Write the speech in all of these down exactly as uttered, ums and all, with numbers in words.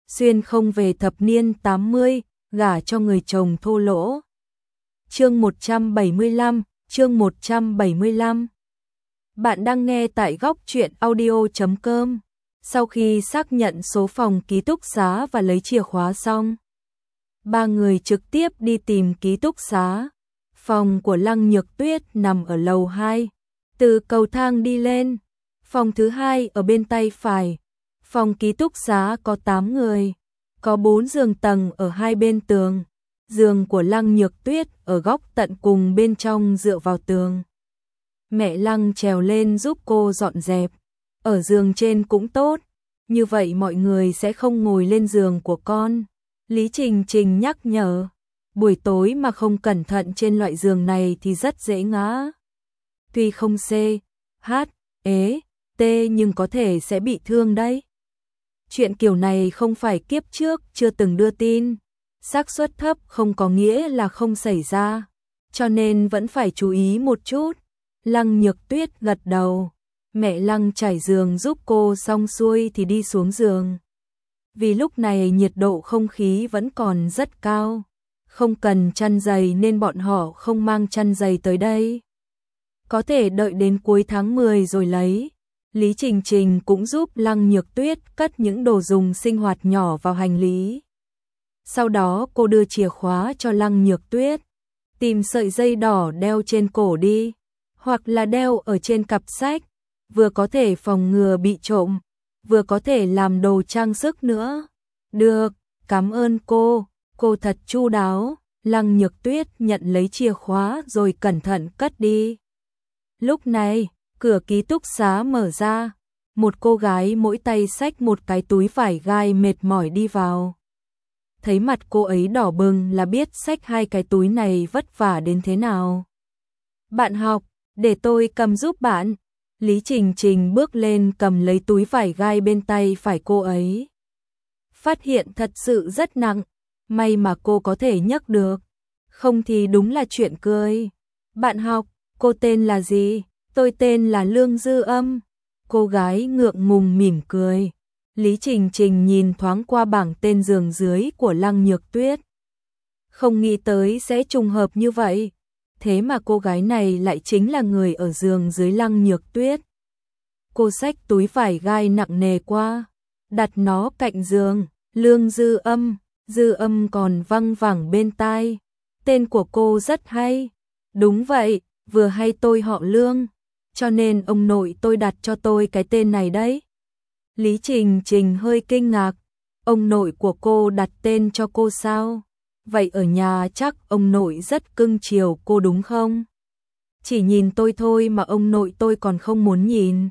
xuyên không về thập niên tám mươi, gả cho người chồng thô lỗ. Chương một trăm bảy mươi lăm, chương một trăm bảy mươi lăm. Bạn đang nghe tại góc truyện audio chấm com. Sau khi xác nhận số phòng ký túc xá và lấy chìa khóa xong, ba người trực tiếp đi tìm ký túc xá. Phòng của Lăng Nhược Tuyết nằm ở lầu hai. Từ cầu thang đi lên, phòng thứ hai ở bên tay phải. Phòng ký túc xá có tám người, có bốn giường tầng ở hai bên tường. Giường của Lăng Nhược Tuyết ở góc tận cùng bên trong dựa vào tường. Mẹ Lăng trèo lên giúp cô dọn dẹp. Ở giường trên cũng tốt, như vậy mọi người sẽ không ngồi lên giường của con. Lý Trình Trình nhắc nhở, buổi tối mà không cẩn thận trên loại giường này thì rất dễ ngã. Tuy không C, H, ế, T nhưng có thể sẽ bị thương đấy. Chuyện kiểu này không phải kiếp trước chưa từng đưa tin, xác suất thấp không có nghĩa là không xảy ra, cho nên vẫn phải chú ý một chút. Lăng Nhược Tuyết gật đầu, mẹ Lăng trải giường giúp cô xong xuôi thì đi xuống giường. Vì lúc này nhiệt độ không khí vẫn còn rất cao, không cần chăn giày nên bọn họ không mang chăn giày tới đây. Có thể đợi đến cuối tháng mười rồi lấy. Lý Trình Trình cũng giúp Lăng Nhược Tuyết cất những đồ dùng sinh hoạt nhỏ vào hành lý. Sau đó cô đưa chìa khóa cho Lăng Nhược Tuyết, tìm sợi dây đỏ đeo trên cổ đi, hoặc là đeo ở trên cặp sách, vừa có thể phòng ngừa bị trộm, vừa có thể làm đồ trang sức nữa. Được, cảm ơn cô, cô thật chu đáo. Lăng Nhược Tuyết nhận lấy chìa khóa rồi cẩn thận cất đi. Lúc này, cửa ký túc xá mở ra, một cô gái mỗi tay xách một cái túi vải gai mệt mỏi đi vào. Thấy mặt cô ấy đỏ bừng là biết xách hai cái túi này vất vả đến thế nào. Bạn học, để tôi cầm giúp bạn. Lý Trình Trình bước lên cầm lấy túi vải gai bên tay phải cô ấy. Phát hiện thật sự rất nặng, may mà cô có thể nhấc được, không thì đúng là chuyện cười. Bạn học, cô tên là gì? Tôi tên là Lương Dư Âm. Cô gái ngượng ngùng mỉm cười. Lý Trình Trình nhìn thoáng qua bảng tên giường dưới của Lăng Nhược Tuyết. Không nghĩ tới sẽ trùng hợp như vậy. Thế mà cô gái này lại chính là người ở giường dưới Lăng Nhược Tuyết. Cô xách túi vải gai nặng nề qua, đặt nó cạnh giường. Lương Dư Âm, Dư Âm còn văng vẳng bên tai. Tên của cô rất hay. Đúng vậy, vừa hay tôi họ Lương, cho nên ông nội tôi đặt cho tôi cái tên này đấy. Lý Trình Trình hơi kinh ngạc, ông nội của cô đặt tên cho cô sao? Vậy ở nhà chắc ông nội rất cưng chiều cô đúng không? Chỉ nhìn tôi thôi mà ông nội tôi còn không muốn nhìn.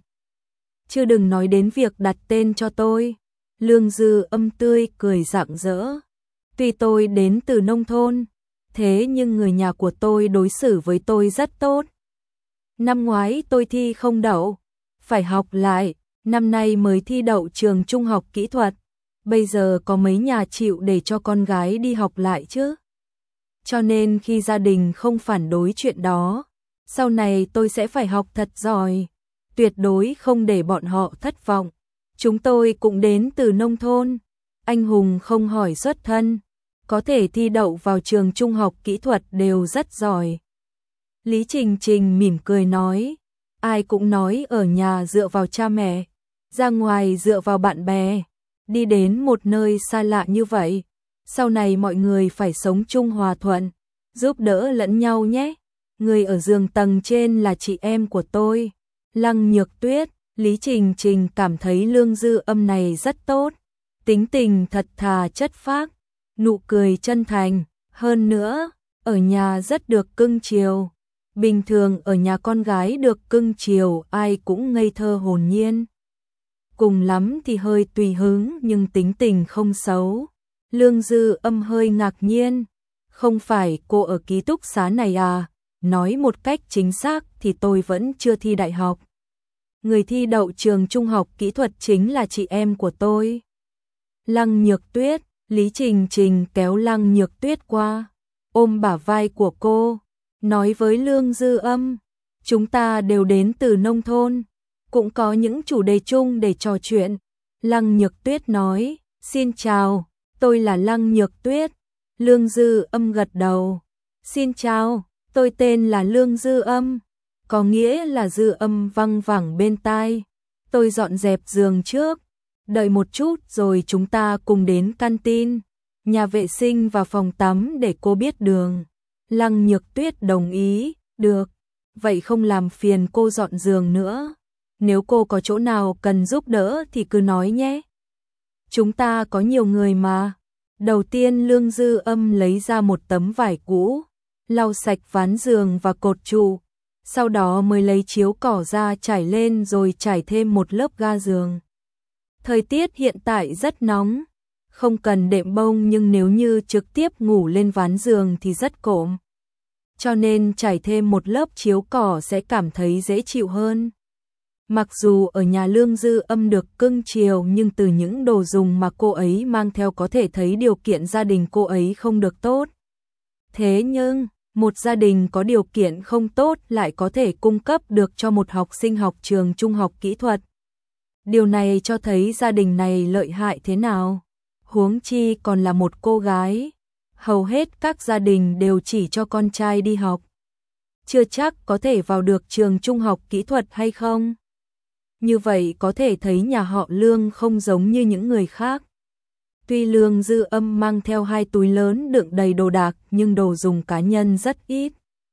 Chứ đừng nói đến việc đặt tên cho tôi. Lương Dư Âm tươi cười rạng rỡ. Tuy tôi đến từ nông thôn, thế nhưng người nhà của tôi đối xử với tôi rất tốt. Năm ngoái tôi thi không đậu, phải học lại, năm nay mới thi đậu trường trung học kỹ thuật. Bây giờ có mấy nhà chịu để cho con gái đi học lại chứ. Cho nên khi gia đình không phản đối chuyện đó, sau này tôi sẽ phải học thật giỏi, tuyệt đối không để bọn họ thất vọng. Chúng tôi cũng đến từ nông thôn, anh hùng không hỏi xuất thân, có thể thi đậu vào trường trung học kỹ thuật đều rất giỏi. Lý Trình Trình mỉm cười nói, ai cũng nói ở nhà dựa vào cha mẹ, ra ngoài dựa vào bạn bè, đi đến một nơi xa lạ như vậy, sau này mọi người phải sống chung hòa thuận, giúp đỡ lẫn nhau nhé. Người ở giường tầng trên là chị em của tôi, Lăng Nhược Tuyết. Lý Trình Trình cảm thấy Lương Dư Âm này rất tốt, tính tình thật thà chất phác, nụ cười chân thành, hơn nữa, ở nhà rất được cưng chiều. Bình thường ở nhà con gái được cưng chiều ai cũng ngây thơ hồn nhiên. Cùng lắm thì hơi tùy hứng nhưng tính tình không xấu. Lương Dư Âm hơi ngạc nhiên, không phải cô ở ký túc xá này à? Nói một cách chính xác thì tôi vẫn chưa thi đại học. Người thi đậu trường trung học kỹ thuật chính là chị em của tôi. Lăng Nhược Tuyết, Lý Trình Trình kéo Lăng Nhược Tuyết qua, ôm bả vai của cô, nói với Lương Dư Âm, chúng ta đều đến từ nông thôn, cũng có những chủ đề chung để trò chuyện. Lăng Nhược Tuyết nói, Xin chào, tôi là Lăng Nhược Tuyết. Lương Dư Âm gật đầu. Xin chào, tôi tên là Lương Dư Âm. Có nghĩa là dư âm văng vẳng bên tai. Tôi dọn dẹp giường trước. Đợi một chút rồi chúng ta cùng đến canteen, nhà vệ sinh và phòng tắm để cô biết đường. Lăng Nhược Tuyết đồng ý. Được, vậy không làm phiền cô dọn giường nữa. Nếu cô có chỗ nào cần giúp đỡ thì cứ nói nhé. Chúng ta có nhiều người mà. Đầu tiên Lương Dư Âm lấy ra một tấm vải cũ, lau sạch ván giường và cột trụ. Sau đó mới lấy chiếu cỏ ra trải lên rồi trải thêm một lớp ga giường. Thời tiết hiện tại rất nóng, không cần đệm bông nhưng nếu như trực tiếp ngủ lên ván giường thì rất cộm. Cho nên trải thêm một lớp chiếu cỏ sẽ cảm thấy dễ chịu hơn. Mặc dù ở nhà Lương Dư Âm được cưng chiều nhưng từ những đồ dùng mà cô ấy mang theo có thể thấy điều kiện gia đình cô ấy không được tốt. Thế nhưng, một gia đình có điều kiện không tốt lại có thể cung cấp được cho một học sinh học trường trung học kỹ thuật. Điều này cho thấy gia đình này lợi hại thế nào. Huống chi còn là một cô gái. Hầu hết các gia đình đều chỉ cho con trai đi học. Chưa chắc có thể vào được trường trung học kỹ thuật hay không. Như vậy có thể thấy nhà họ Lương không giống như những người khác. Tuy Lương Dư Âm mang theo hai túi lớn đựng đầy đồ đạc nhưng đồ dùng cá nhân rất ít.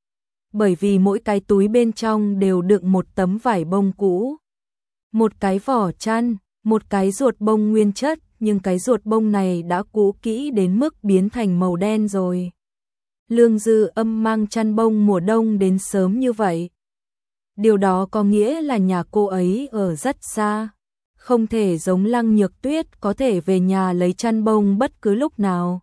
Bởi vì mỗi cái túi bên trong đều đựng một tấm vải bông cũ, một cái vỏ chăn, một cái ruột bông nguyên chất, nhưng cái ruột bông này đã cũ kỹ đến mức biến thành màu đen rồi. Lương Dư Âm mang chăn bông mùa đông đến sớm như vậy. Điều đó có nghĩa là nhà cô ấy ở rất xa. Không thể giống Lăng Nhược Tuyết có thể về nhà lấy chăn bông bất cứ lúc nào.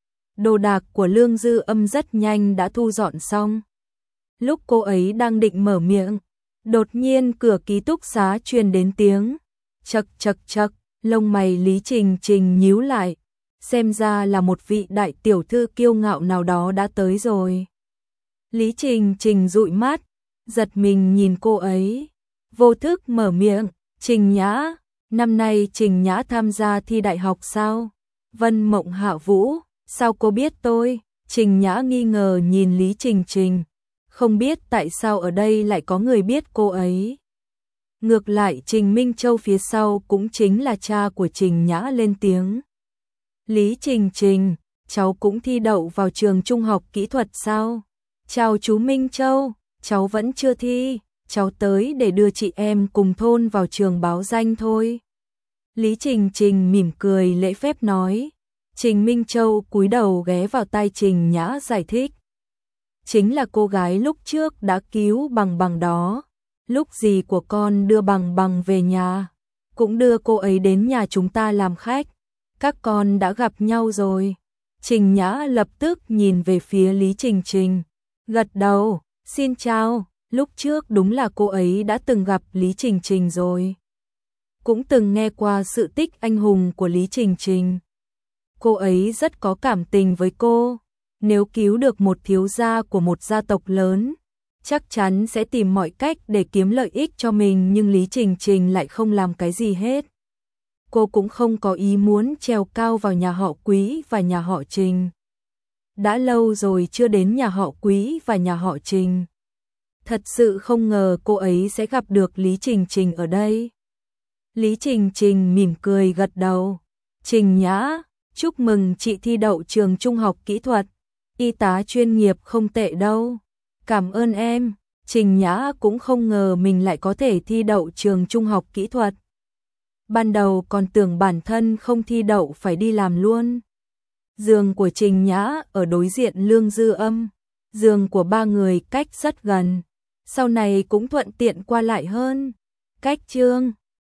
Đồ đạc của Lương Dư Âm rất nhanh đã thu dọn xong. Lúc cô ấy đang định mở miệng, đột nhiên cửa ký túc xá truyền đến tiếng chậc chậc chậc, lông mày Lý Trình Trình nhíu lại, xem ra là một vị đại tiểu thư kiêu ngạo nào đó đã tới rồi. Lý Trình Trình dụi mắt, giật mình nhìn cô ấy, vô thức mở miệng, Trình Nhã, năm nay Trình Nhã tham gia thi đại học sao? Vân Mộng Hạ Vũ, sao cô biết tôi? Trình Nhã nghi ngờ nhìn Lý Trình Trình, không biết tại sao ở đây lại có người biết cô ấy. Ngược lại Trình Minh Châu phía sau cũng chính là cha của Trình Nhã lên tiếng. Lý Trình Trình, cháu cũng thi đậu vào trường trung học kỹ thuật sao? Chào chú Minh Châu, cháu vẫn chưa thi, cháu tới để đưa chị em cùng thôn vào trường báo danh thôi. Lý Trình Trình mỉm cười lễ phép nói. Trình Minh Châu cúi đầu ghé vào tai Trình Nhã giải thích. Chính là cô gái lúc trước đã cứu Bằng Bằng đó. Lúc dì của con đưa Bằng Bằng về nhà, cũng đưa cô ấy đến nhà chúng ta làm khách. Các con đã gặp nhau rồi. Trình Nhã lập tức nhìn về phía Lý Trình Trình, gật đầu, xin chào. Lúc trước đúng là cô ấy đã từng gặp Lý Trình Trình rồi. Cũng từng nghe qua sự tích anh hùng của Lý Trình Trình. Cô ấy rất có cảm tình với cô. Nếu cứu được một thiếu gia của một gia tộc lớn, chắc chắn sẽ tìm mọi cách để kiếm lợi ích cho mình, nhưng Lý Trình Trình lại không làm cái gì hết. Cô cũng không có ý muốn trèo cao vào nhà họ Quý và nhà họ Trình. Đã lâu rồi chưa đến nhà họ Quý và nhà họ Trình. Thật sự không ngờ cô ấy sẽ gặp được Lý Trình Trình ở đây. Lý Trình Trình mỉm cười gật đầu. Trình Nhã, chúc mừng chị thi đậu trường trung học kỹ thuật. Y tá chuyên nghiệp không tệ đâu. Cảm ơn em. Trình Nhã cũng không ngờ mình lại có thể thi đậu trường trung học kỹ thuật. Ban đầu còn tưởng bản thân không thi đậu phải đi làm luôn. Giường của Trình Nhã ở đối diện Lương Dư Âm. Giường của ba người cách rất gần. Sau này cũng thuận tiện qua lại hơn. Cách chương